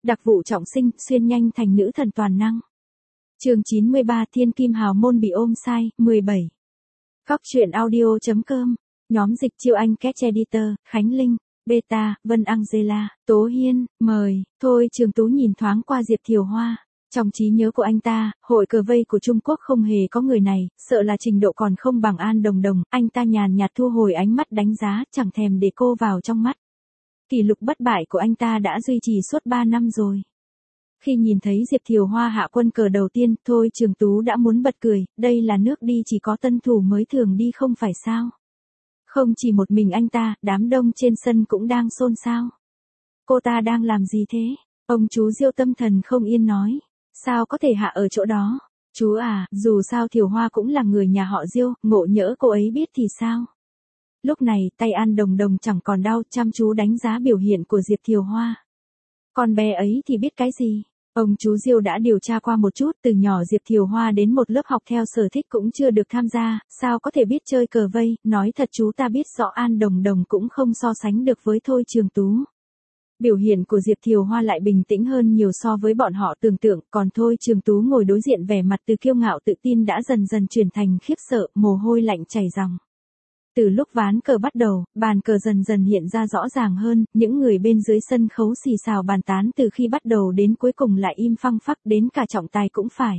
Đặc vụ trọng sinh, xuyên nhanh thành nữ thần toàn năng. Chương 93 Thiên Kim Hào Môn bị ôm sai, 17. Góc truyện audio.com. Nhóm dịch chiêu Anh Catch Editor, Khánh Linh, Beta, Vân Angela, Tố Hiên, mời. Thôi Trường Tú nhìn thoáng qua Diệp Thiều Hoa. Trong trí nhớ của anh ta, hội cờ vây của Trung Quốc không hề có người này, sợ là trình độ còn không bằng An Đồng Đồng, anh ta nhàn nhạt thu hồi ánh mắt đánh giá, chẳng thèm để cô vào trong mắt. Kỷ lục bất bại của anh ta đã duy trì suốt 3 năm rồi. Khi nhìn thấy Diệp Thiều Hoa hạ quân cờ đầu tiên, Thôi Trường Tú đã muốn bật cười, đây là nước đi chỉ có tân thủ mới thường đi không phải sao. Không chỉ một mình anh ta, đám đông trên sân cũng đang xôn xao. Cô ta đang làm gì thế? Ông chú Diêu tâm thần không yên nói. Sao có thể hạ ở chỗ đó? Chú à, dù sao Thiều Hoa cũng là người nhà họ Diêu, ngộ nhỡ cô ấy biết thì sao? Lúc này, tay An Đồng Đồng chẳng còn đau, chăm chú đánh giá biểu hiện của Diệp Thiều Hoa. Con bé ấy thì biết cái gì? Ông chú Diêu đã điều tra qua một chút, từ nhỏ Diệp Thiều Hoa đến một lớp học theo sở thích cũng chưa được tham gia, sao có thể biết chơi cờ vây, nói thật chú ta biết rõ An Đồng Đồng cũng không so sánh được với Thôi Trường Tú. Biểu hiện của Diệp Thiều Hoa lại bình tĩnh hơn nhiều so với bọn họ tưởng tượng, còn Thôi Trường Tú ngồi đối diện vẻ mặt từ kiêu ngạo tự tin đã dần dần chuyển thành khiếp sợ, mồ hôi lạnh chảy ròng. Từ lúc ván cờ bắt đầu, bàn cờ dần dần hiện ra rõ ràng hơn, những người bên dưới sân khấu xì xào bàn tán từ khi bắt đầu đến cuối cùng lại im phăng phắc, đến cả trọng tài cũng phải.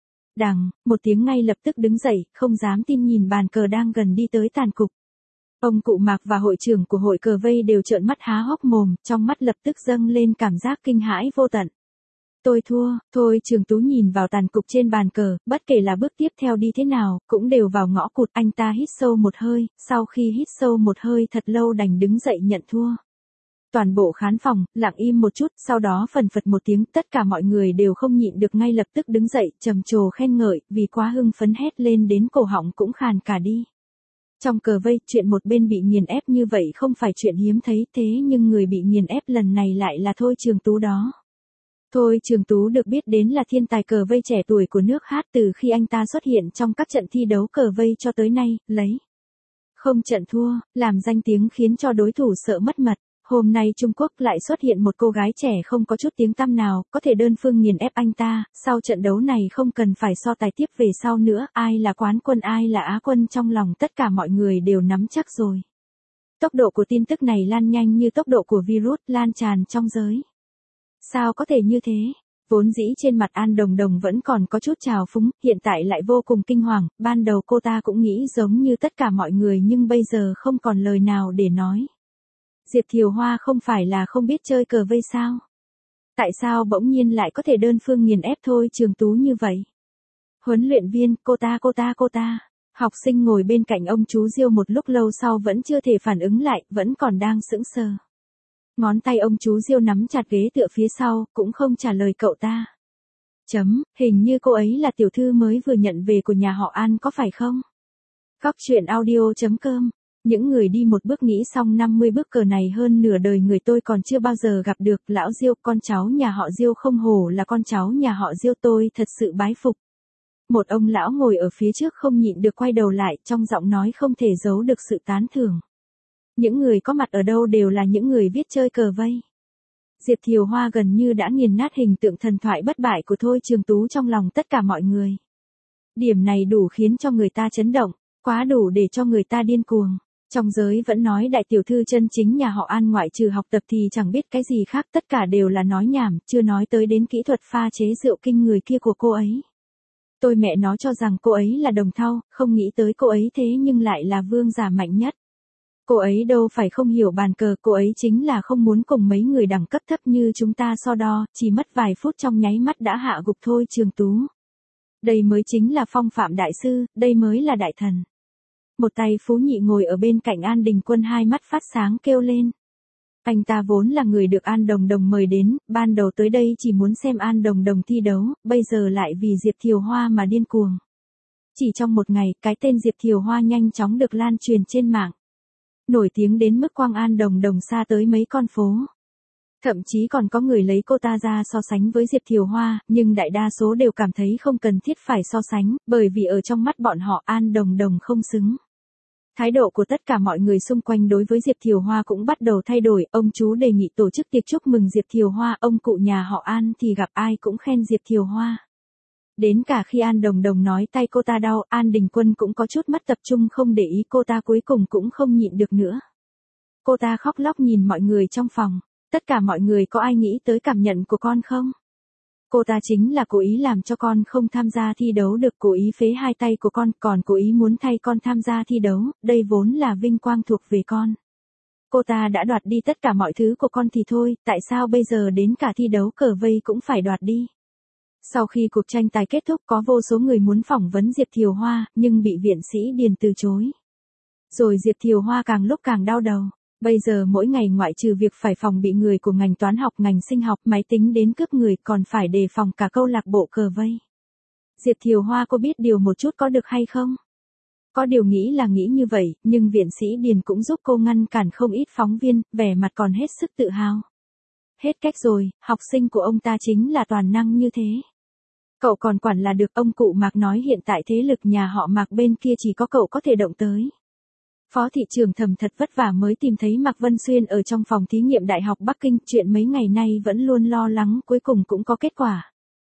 Đằng, một tiếng ngay lập tức đứng dậy, không dám tin nhìn bàn cờ đang gần đi tới tàn cục. Ông cụ Mạc và hội trưởng của hội cờ vây đều trợn mắt há hốc mồm, trong mắt lập tức dâng lên cảm giác kinh hãi vô tận. Tôi thua, Thôi Trường Tú nhìn vào tàn cục trên bàn cờ, bất kể là bước tiếp theo đi thế nào, cũng đều vào ngõ cụt. Anh ta hít sâu một hơi, sau khi hít sâu một hơi thật lâu đành đứng dậy nhận thua. Toàn bộ khán phòng, lặng im một chút, sau đó phần phật một tiếng, tất cả mọi người đều không nhịn được ngay lập tức đứng dậy, trầm trồ khen ngợi, vì quá hưng phấn hét lên đến cổ họng cũng khàn cả đi. Trong cờ vây, chuyện một bên bị nghiền ép như vậy không phải chuyện hiếm thấy, thế nhưng người bị nghiền ép lần này lại là Thôi Trường Tú đó. Thôi Trường Tú được biết đến là thiên tài cờ vây trẻ tuổi của nước Hát từ khi anh ta xuất hiện trong các trận thi đấu cờ vây cho tới nay, lấy không trận thua, làm danh tiếng khiến cho đối thủ sợ mất mật. Hôm nay Trung Quốc lại xuất hiện một cô gái trẻ không có chút tiếng tăm nào, có thể đơn phương nghiền ép anh ta, sau trận đấu này không cần phải so tài tiếp về sau nữa, ai là quán quân ai là á quân trong lòng tất cả mọi người đều nắm chắc rồi. Tốc độ của tin tức này lan nhanh như tốc độ của virus lan tràn trong giới. Sao có thể như thế? Vốn dĩ trên mặt An Đồng Đồng vẫn còn có chút trào phúng, hiện tại lại vô cùng kinh hoàng, ban đầu cô ta cũng nghĩ giống như tất cả mọi người nhưng bây giờ không còn lời nào để nói. Diệp Thiều Hoa không phải là không biết chơi cờ vây sao? Tại sao bỗng nhiên lại có thể đơn phương nghiền ép Thôi Trường Tú như vậy? Huấn luyện viên, cô ta. Học sinh ngồi bên cạnh ông chú Diêu một lúc lâu sau vẫn chưa thể phản ứng lại, vẫn còn đang sững sờ. Ngón tay ông chú Diêu nắm chặt ghế tựa phía sau, cũng không trả lời cậu ta. Hình như cô ấy là tiểu thư mới vừa nhận về của nhà họ An có phải không? Góc truyện audio.com. Những người đi một bước nghĩ xong 50 bước cờ này hơn nửa đời người tôi còn chưa bao giờ gặp được. Lão Diêu, con cháu nhà họ Diêu không hổ là con cháu nhà họ Diêu, tôi thật sự bái phục. Một ông lão ngồi ở phía trước không nhịn được quay đầu lại, trong giọng nói không thể giấu được sự tán thưởng. Những người có mặt ở đâu đều là những người biết chơi cờ vây. Diệp Thiều Hoa gần như đã nghiền nát hình tượng thần thoại bất bại của Thôi Trường Tú trong lòng tất cả mọi người. Điểm này đủ khiến cho người ta chấn động, quá đủ để cho người ta điên cuồng. Trong giới vẫn nói đại tiểu thư chân chính nhà họ An ngoại trừ học tập thì chẳng biết cái gì khác, tất cả đều là nói nhảm, chưa nói tới đến kỹ thuật pha chế rượu kinh người kia của cô ấy. Tôi mẹ nó cho rằng cô ấy là đồng thau, không nghĩ tới cô ấy thế nhưng lại là vương giả mạnh nhất. Cô ấy đâu phải không hiểu bàn cờ, cô ấy chính là không muốn cùng mấy người đẳng cấp thấp như chúng ta so đo, chỉ mất vài phút trong nháy mắt đã hạ gục Thôi Trường Tú. Đây mới chính là phong phạm đại sư, đây mới là đại thần. Một tay Phú Nhị ngồi ở bên cạnh An Đình Quân hai mắt phát sáng kêu lên. Anh ta vốn là người được An Đồng Đồng mời đến, ban đầu tới đây chỉ muốn xem An Đồng Đồng thi đấu, bây giờ lại vì Diệp Thiều Hoa mà điên cuồng. Chỉ trong một ngày, cái tên Diệp Thiều Hoa nhanh chóng được lan truyền trên mạng. Nổi tiếng đến mức quang An Đồng Đồng xa tới mấy con phố. Thậm chí còn có người lấy cô ta ra so sánh với Diệp Thiều Hoa, nhưng đại đa số đều cảm thấy không cần thiết phải so sánh, bởi vì ở trong mắt bọn họ An Đồng Đồng không xứng. Thái độ của tất cả mọi người xung quanh đối với Diệp Thiều Hoa cũng bắt đầu thay đổi, ông chú đề nghị tổ chức tiệc chúc mừng Diệp Thiều Hoa, ông cụ nhà họ An thì gặp ai cũng khen Diệp Thiều Hoa. Đến cả khi An Đồng Đồng nói tay cô ta đau, An Đình Quân cũng có chút mất tập trung không để ý cô ta, cuối cùng cũng không nhịn được nữa. Cô ta khóc lóc nhìn mọi người trong phòng, tất cả mọi người có ai nghĩ tới cảm nhận của con không? Cô ta chính là cố ý làm cho con không tham gia thi đấu được, cố ý phế hai tay của con, còn cố ý muốn thay con tham gia thi đấu, đây vốn là vinh quang thuộc về con. Cô ta đã đoạt đi tất cả mọi thứ của con thì thôi, tại sao bây giờ đến cả thi đấu cờ vây cũng phải đoạt đi? Sau khi cuộc tranh tài kết thúc có vô số người muốn phỏng vấn Diệp Thiều Hoa, nhưng bị viện sĩ Điền từ chối. Rồi Diệp Thiều Hoa càng lúc càng đau đầu. Bây giờ mỗi ngày ngoại trừ việc phải phòng bị người của ngành toán học, ngành sinh học, máy tính đến cướp người, còn phải đề phòng cả câu lạc bộ cờ vây. Diệp Thiều Hoa có biết điều một chút có được hay không? Có điều nghĩ là nghĩ như vậy, nhưng viện sĩ Điền cũng giúp cô ngăn cản không ít phóng viên, vẻ mặt còn hết sức tự hào. Hết cách rồi, học sinh của ông ta chính là toàn năng như thế. Cậu còn quản là được, ông cụ Mạc nói hiện tại thế lực nhà họ Mạc bên kia chỉ có cậu có thể động tới. Phó thị trưởng Thẩm thật vất vả mới tìm thấy Mạc Vân Xuyên ở trong phòng thí nghiệm Đại học Bắc Kinh, chuyện mấy ngày nay vẫn luôn lo lắng, cuối cùng cũng có kết quả.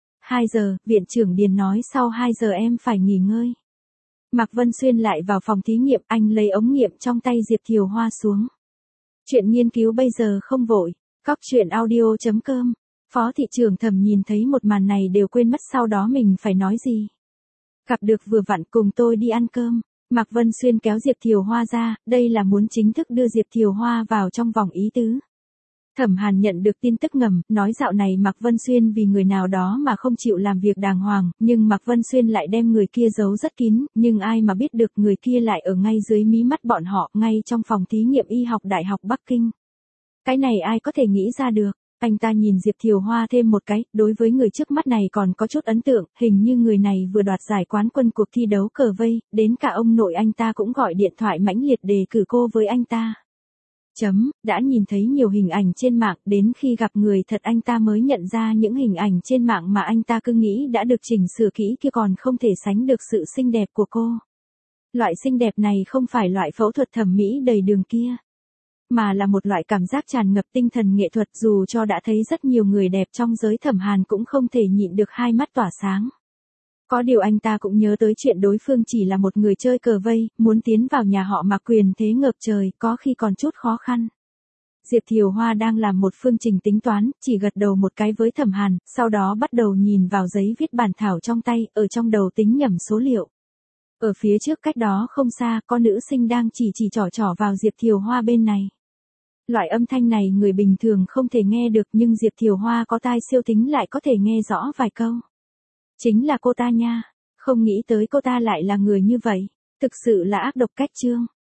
2 giờ, viện trưởng Điền nói sau 2 giờ em phải nghỉ ngơi. Mạc Vân Xuyên lại vào phòng thí nghiệm, anh lấy ống nghiệm trong tay Diệp Thiều Hoa xuống. Chuyện nghiên cứu bây giờ không vội. Cóc truyện audio.com. Phó thị trưởng Thẩm nhìn thấy một màn này đều quên mất sau đó mình phải nói gì. Gặp được vừa vặn, cùng tôi đi ăn cơm. Mạc Vân Xuyên kéo Diệp Thiều Hoa ra, đây là muốn chính thức đưa Diệp Thiều Hoa vào trong vòng ý tứ. Thẩm Hàn nhận được tin tức ngầm, nói dạo này Mạc Vân Xuyên vì người nào đó mà không chịu làm việc đàng hoàng, nhưng Mạc Vân Xuyên lại đem người kia giấu rất kín, nhưng ai mà biết được người kia lại ở ngay dưới mí mắt bọn họ, ngay trong phòng thí nghiệm y học Đại học Bắc Kinh. Cái này ai có thể nghĩ ra được? Anh ta nhìn Diệp Thiều Hoa thêm một cái, đối với người trước mắt này còn có chút ấn tượng, hình như người này vừa đoạt giải quán quân cuộc thi đấu cờ vây, đến cả ông nội anh ta cũng gọi điện thoại mãnh liệt đề cử cô với anh ta. Đã nhìn thấy nhiều hình ảnh trên mạng, đến khi gặp người thật anh ta mới nhận ra những hình ảnh trên mạng mà anh ta cứ nghĩ đã được chỉnh sửa kỹ kia còn không thể sánh được sự xinh đẹp của cô. Loại xinh đẹp này không phải loại phẫu thuật thẩm mỹ đầy đường kia, mà là một loại cảm giác tràn ngập tinh thần nghệ thuật, dù cho đã thấy rất nhiều người đẹp trong giới Thẩm Hàn cũng không thể nhịn được hai mắt tỏa sáng. Có điều anh ta cũng nhớ tới chuyện đối phương chỉ là một người chơi cờ vây, muốn tiến vào nhà họ Mạc quyền thế ngập trời, có khi còn chút khó khăn. Diệp Thiều Hoa đang làm một phương trình tính toán, chỉ gật đầu một cái với Thẩm Hàn, sau đó bắt đầu nhìn vào giấy viết bản thảo trong tay, ở trong đầu tính nhẩm số liệu. Ở phía trước cách đó không xa, có nữ sinh đang chỉ trỏ vào Diệp Thiều Hoa bên này. Loại âm thanh này người bình thường không thể nghe được, nhưng Diệp Thiều Hoa có tai siêu thính lại có thể nghe rõ vài câu. Chính là cô ta nha, không nghĩ tới cô ta lại là người như vậy, thực sự là ác độc cách chương.